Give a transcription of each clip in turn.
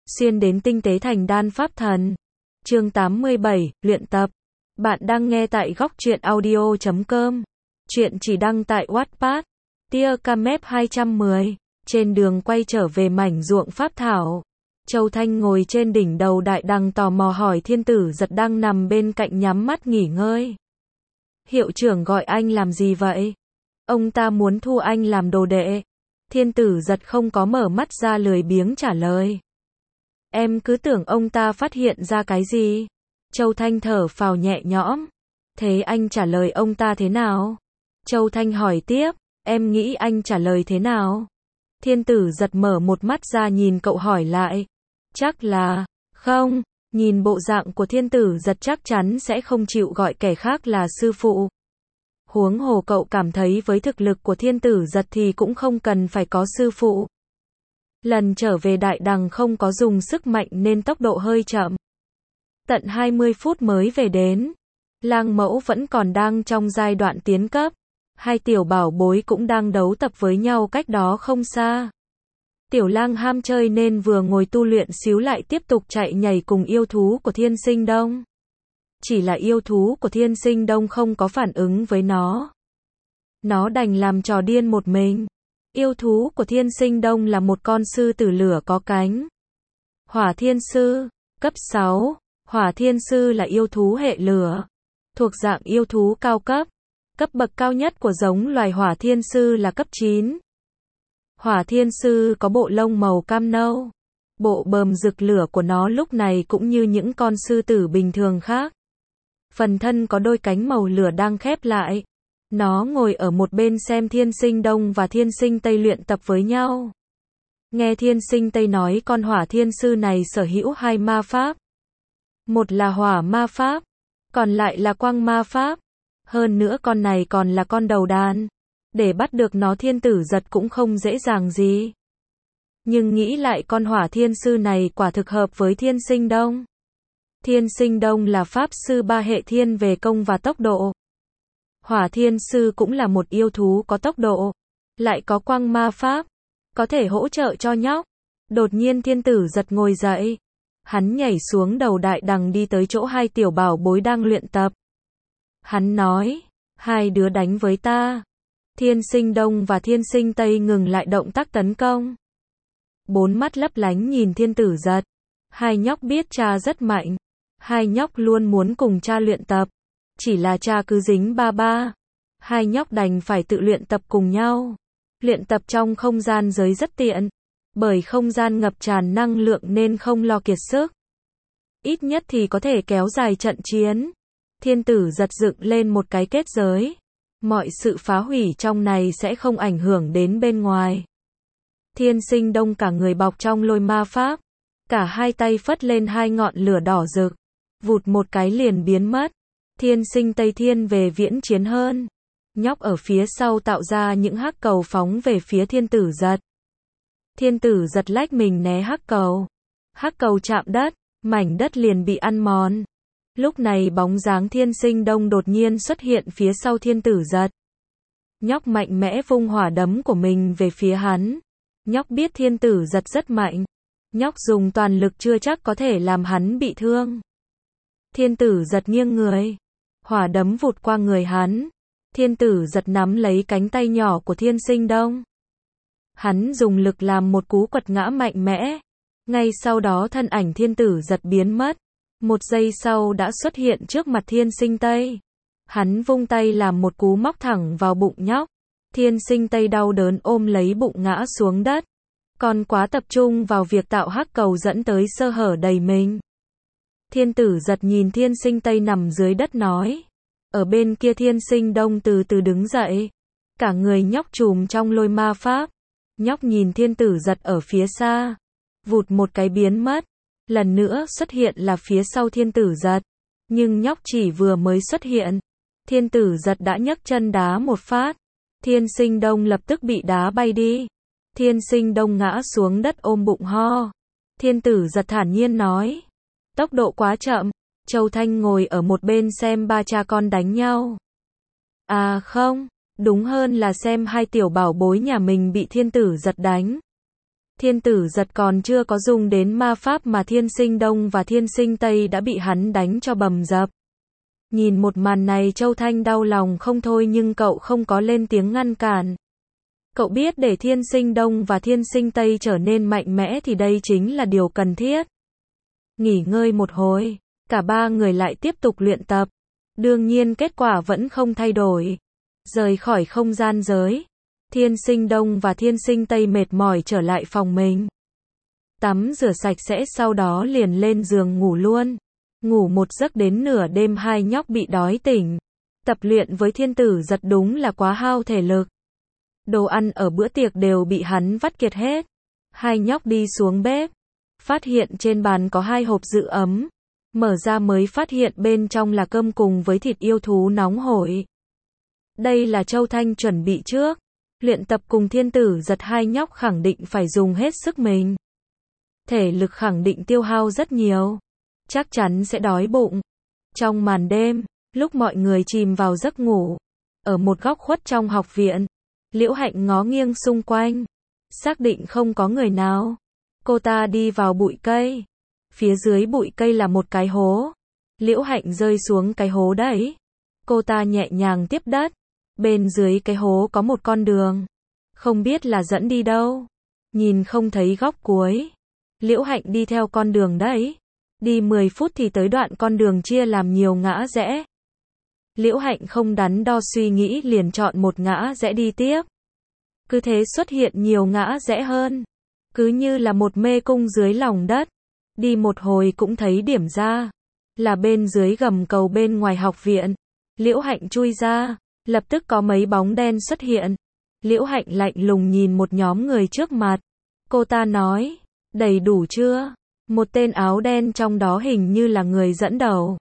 xuyên đến tinh tế thành đan pháp thần. Chương 87, luyện tập. Bạn đang nghe tại góc truyện audio.com. Chuyện chỉ đăng tại Wattpad. Tia Camep 210. Trên đường quay trở về mảnh ruộng pháp thảo, Châu Thanh ngồi trên đỉnh đầu đại đằng tò mò hỏi Thiên Tử Giật đang nằm bên cạnh nhắm mắt nghỉ ngơi. Hiệu trưởng gọi anh làm gì vậy? Ông ta muốn thu anh làm đồ đệ. Thiên Tử Giật không có mở mắt ra lười biếng trả lời. Em cứ tưởng ông ta phát hiện ra cái gì? Châu Thanh thở phào nhẹ nhõm. Thế anh trả lời ông ta thế nào? Châu Thanh hỏi tiếp, em nghĩ anh trả lời thế nào? Thiên Tử Giật mở một mắt ra nhìn cậu hỏi lại. Chắc là, không, nhìn bộ dạng của Thiên Tử Giật chắc chắn sẽ không chịu gọi kẻ khác là sư phụ. Huống hồ cậu cảm thấy với thực lực của Thiên Tử Giật thì cũng không cần phải có sư phụ. Lần trở về đại đằng không có dùng sức mạnh nên tốc độ hơi chậm. Tận 20 phút mới về đến. Lang Mẫu vẫn còn đang trong giai đoạn tiến cấp. Hai tiểu bảo bối cũng đang đấu tập với nhau cách đó không xa. Tiểu Lang ham chơi nên vừa ngồi tu luyện xíu lại tiếp tục chạy nhảy cùng yêu thú của Thiên Sinh Đông. Chỉ là yêu thú của Thiên Sinh Đông không có phản ứng với nó. Nó đành làm trò điên một mình. Yêu thú của Thiên Sinh Đông là một con sư tử lửa có cánh. Hỏa Thiên Sư, cấp 6. Hỏa Thiên Sư là yêu thú hệ lửa, thuộc dạng yêu thú cao cấp. Cấp bậc cao nhất của giống loài Hỏa Thiên Sư là cấp 9. Hỏa Thiên Sư có bộ lông màu cam nâu. Bộ bờm rực lửa của nó lúc này cũng như những con sư tử bình thường khác. Phần thân có đôi cánh màu lửa đang khép lại. Nó ngồi ở một bên xem Thiên Sinh Đông và Thiên Sinh Tây luyện tập với nhau. Nghe Thiên Sinh Tây nói con Hỏa Thiên Sư này sở hữu hai ma pháp. Một là hỏa ma pháp, còn lại là quang ma pháp. Hơn nữa con này còn là con đầu đàn. Để bắt được nó Thiên Tử Giật cũng không dễ dàng gì. Nhưng nghĩ lại con Hỏa Thiên Sư này quả thực hợp với Thiên Sinh Đông. Thiên Sinh Đông là pháp sư ba hệ thiên về công và tốc độ. Hỏa Thiên Sư cũng là một yêu thú có tốc độ, lại có quang ma pháp, có thể hỗ trợ cho nhóc. Đột nhiên Thiên Tử Giật ngồi dậy. Hắn nhảy xuống đầu đại đằng đi tới chỗ hai tiểu bảo bối đang luyện tập. Hắn nói, hai đứa đánh với ta. Thiên Sinh Đông và Thiên Sinh Tây ngừng lại động tác tấn công. Bốn mắt lấp lánh nhìn Thiên Tử Giật. Hai nhóc biết cha rất mạnh. Hai nhóc luôn muốn cùng cha luyện tập. Chỉ là cha cứ dính ba ba. Hai nhóc đành phải tự luyện tập cùng nhau. Luyện tập trong không gian giới rất tiện. Bởi không gian ngập tràn năng lượng nên không lo kiệt sức. Ít nhất thì có thể kéo dài trận chiến. Thiên Tử Giật dựng lên một cái kết giới. Mọi sự phá hủy trong này sẽ không ảnh hưởng đến bên ngoài. Thiên Sinh Đông cả người bọc trong lôi ma pháp. Cả hai tay phất lên hai ngọn lửa đỏ rực. Vụt một cái liền biến mất. Thiên Sinh Tây thiên về viễn chiến hơn. Nhóc ở phía sau tạo ra những hắc cầu phóng về phía Thiên Tử Giật. Thiên Tử Giật lách mình né hắc cầu. Hắc cầu chạm đất, mảnh đất liền bị ăn mòn. Lúc này bóng dáng Thiên Sinh Đông đột nhiên xuất hiện phía sau Thiên Tử Giật. Nhóc mạnh mẽ vung hỏa đấm của mình về phía hắn. Nhóc biết Thiên Tử Giật rất mạnh. Nhóc dùng toàn lực chưa chắc có thể làm hắn bị thương. Thiên Tử Giật nghiêng người. Hỏa đấm vụt qua người hắn. Thiên Tử Giật nắm lấy cánh tay nhỏ của Thiên Sinh Đông. Hắn dùng lực làm một cú quật ngã mạnh mẽ. Ngay sau đó thân ảnh Thiên Tử Giật biến mất. Một giây sau đã xuất hiện trước mặt Thiên Sinh Tây. Hắn vung tay làm một cú móc thẳng vào bụng nhóc. Thiên Sinh Tây đau đớn ôm lấy bụng ngã xuống đất. Còn quá tập trung vào việc tạo hắc cầu dẫn tới sơ hở đầy mình. Thiên Tử Giật nhìn Thiên Sinh Tây nằm dưới đất nói. Ở bên kia Thiên Sinh Đông từ từ đứng dậy. Cả người nhóc trùm trong lôi ma pháp. Nhóc nhìn Thiên Tử Giật ở phía xa. Vụt một cái biến mất. Lần nữa xuất hiện là phía sau Thiên Tử Giật. Nhưng nhóc chỉ vừa mới xuất hiện. Thiên Tử Giật đã nhấc chân đá một phát. Thiên Sinh Đông lập tức bị đá bay đi. Thiên Sinh Đông ngã xuống đất ôm bụng ho. Thiên Tử Giật thản nhiên nói. Tốc độ quá chậm. Châu Thanh ngồi ở một bên xem ba cha con đánh nhau. À không, đúng hơn là xem hai tiểu bảo bối nhà mình bị Thiên Tử Giật đánh. Thiên Tử Giật còn chưa có dùng đến ma pháp mà Thiên Sinh Đông và Thiên Sinh Tây đã bị hắn đánh cho bầm dập. Nhìn một màn này Châu Thanh đau lòng không thôi nhưng cậu không có lên tiếng ngăn cản. Cậu biết để Thiên Sinh Đông và Thiên Sinh Tây trở nên mạnh mẽ thì đây chính là điều cần thiết. Nghỉ ngơi một hồi, cả ba người lại tiếp tục luyện tập. Đương nhiên kết quả vẫn không thay đổi. Rời khỏi không gian giới, Thiên Sinh Đông và Thiên Sinh Tây mệt mỏi trở lại phòng mình. Tắm rửa sạch sẽ sau đó liền lên giường ngủ luôn. Ngủ một giấc đến nửa đêm hai nhóc bị đói tỉnh. Tập luyện với Thiên Tử Giật đúng là quá hao thể lực. Đồ ăn ở bữa tiệc đều bị hắn vắt kiệt hết. Hai nhóc đi xuống bếp, phát hiện trên bàn có 2 hộp giữ ấm. Mở ra mới phát hiện bên trong là cơm cùng với thịt yêu thú nóng hổi. Đây là Châu Thanh chuẩn bị trước. Luyện tập cùng Thiên Tử Giật hai nhóc khẳng định phải dùng hết sức mình. Thể lực khẳng định tiêu hao rất nhiều. Chắc chắn sẽ đói bụng. Trong màn đêm, lúc mọi người chìm vào giấc ngủ, ở một góc khuất trong học viện, Liễu Hạnh ngó nghiêng xung quanh, xác định không có người nào. Cô ta đi vào bụi cây. Phía dưới bụi cây là một cái hố. Liễu Hạnh rơi xuống cái hố đấy. Cô ta nhẹ nhàng tiếp đất. Bên dưới cái hố có một con đường. Không biết là dẫn đi đâu. Nhìn không thấy góc cuối. Liễu Hạnh đi theo con đường đấy. Đi 10 phút thì tới đoạn con đường chia làm nhiều ngã rẽ. Liễu Hạnh không đắn đo suy nghĩ liền chọn một ngã rẽ đi tiếp. Cứ thế xuất hiện nhiều ngã rẽ hơn. Cứ như là một mê cung dưới lòng đất. Đi một hồi cũng thấy điểm ra. Là bên dưới gầm cầu bên ngoài học viện. Liễu Hạnh chui ra. Lập tức có mấy bóng đen xuất hiện. Liễu Hạnh lạnh lùng nhìn một nhóm người trước mặt. Cô ta nói, đầy đủ chưa? Một tên áo đen trong đó hình như là người dẫn đầu.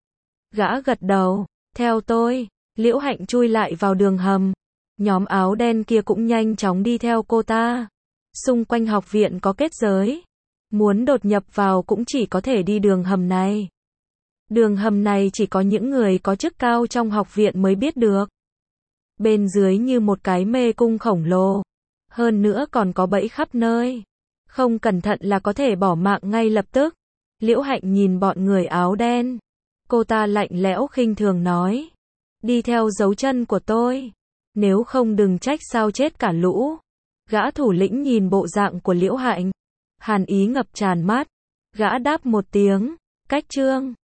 Gã gật đầu, theo tôi. Liễu Hạnh chui lại vào đường hầm. Nhóm áo đen kia cũng nhanh chóng đi theo cô ta. Xung quanh học viện có kết giới. Muốn đột nhập vào cũng chỉ có thể đi đường hầm này. Đường hầm này chỉ có những người có chức cao trong học viện mới biết được. Bên dưới như một cái mê cung khổng lồ. Hơn nữa còn có bẫy khắp nơi. Không cẩn thận là có thể bỏ mạng ngay lập tức. Liễu Hạnh nhìn bọn người áo đen. Cô ta lạnh lẽo khinh thường nói. Đi theo dấu chân của tôi. Nếu không đừng trách sao chết cả lũ. Gã thủ lĩnh nhìn bộ dạng của Liễu Hạnh. Hàn ý ngập tràn mắt. Gã đáp một tiếng. Cách chương.